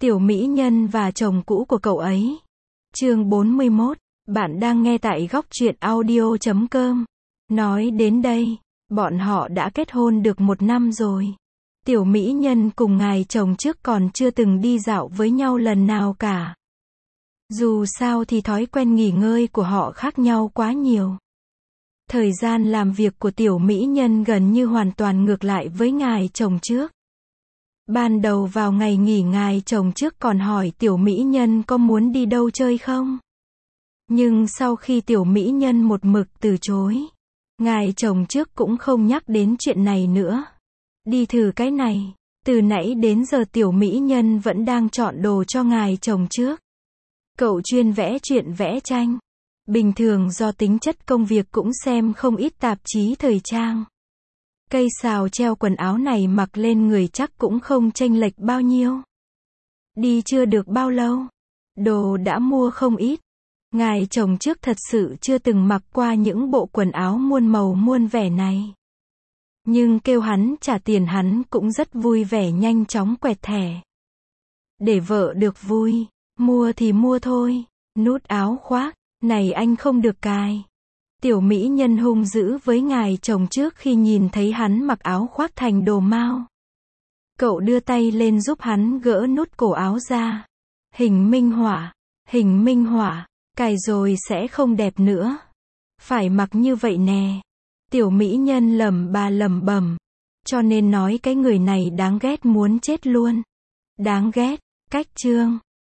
Tiểu mỹ nhân và chồng cũ của cậu ấy. Chương 41. Bạn đang nghe tại góc truyện audio.com. Nói đến đây, bọn họ đã kết hôn được 1 năm rồi. Tiểu mỹ nhân cùng ngài chồng trước còn chưa từng đi dạo với nhau lần nào cả. Dù sao thì thói quen nghỉ ngơi của họ khác nhau quá nhiều. Thời gian làm việc của tiểu mỹ nhân gần như hoàn toàn ngược lại với ngài chồng trước. Ban đầu vào ngày nghỉ ngài chồng trước còn hỏi tiểu mỹ nhân có muốn đi đâu chơi không? Nhưng sau khi tiểu mỹ nhân một mực từ chối, ngài chồng trước cũng không nhắc đến chuyện này nữa. Đi thử cái này. Từ nãy đến giờ tiểu mỹ nhân vẫn đang chọn đồ cho ngài chồng trước. Cậu chuyên vẽ truyện vẽ tranh. Bình thường do tính chất công việc cũng xem không ít tạp chí thời trang. Cây sào treo quần áo này mặc lên người chắc cũng không chênh lệch bao nhiêu. Đi chưa được bao lâu, đồ đã mua không ít. Ngài chồng trước thật sự chưa từng mặc qua những bộ quần áo muôn màu muôn vẻ này. Nhưng kêu hắn trả tiền hắn cũng rất vui vẻ nhanh chóng quẹt thẻ. Để vợ được vui, mua thì mua thôi. Nút áo khoác, này anh không được cài. Tiểu mỹ nhân hung dữ với ngài chồng trước khi nhìn thấy hắn mặc áo khoác thành đồ mao. Cậu đưa tay lên giúp hắn gỡ nút cổ áo ra. Hình minh họa, cài rồi sẽ không đẹp nữa. Phải mặc như vậy nè. Tiểu mỹ nhân lẩm bẩm. Cho nên nói cái người này đáng ghét muốn chết luôn. Đáng ghét, cách chương.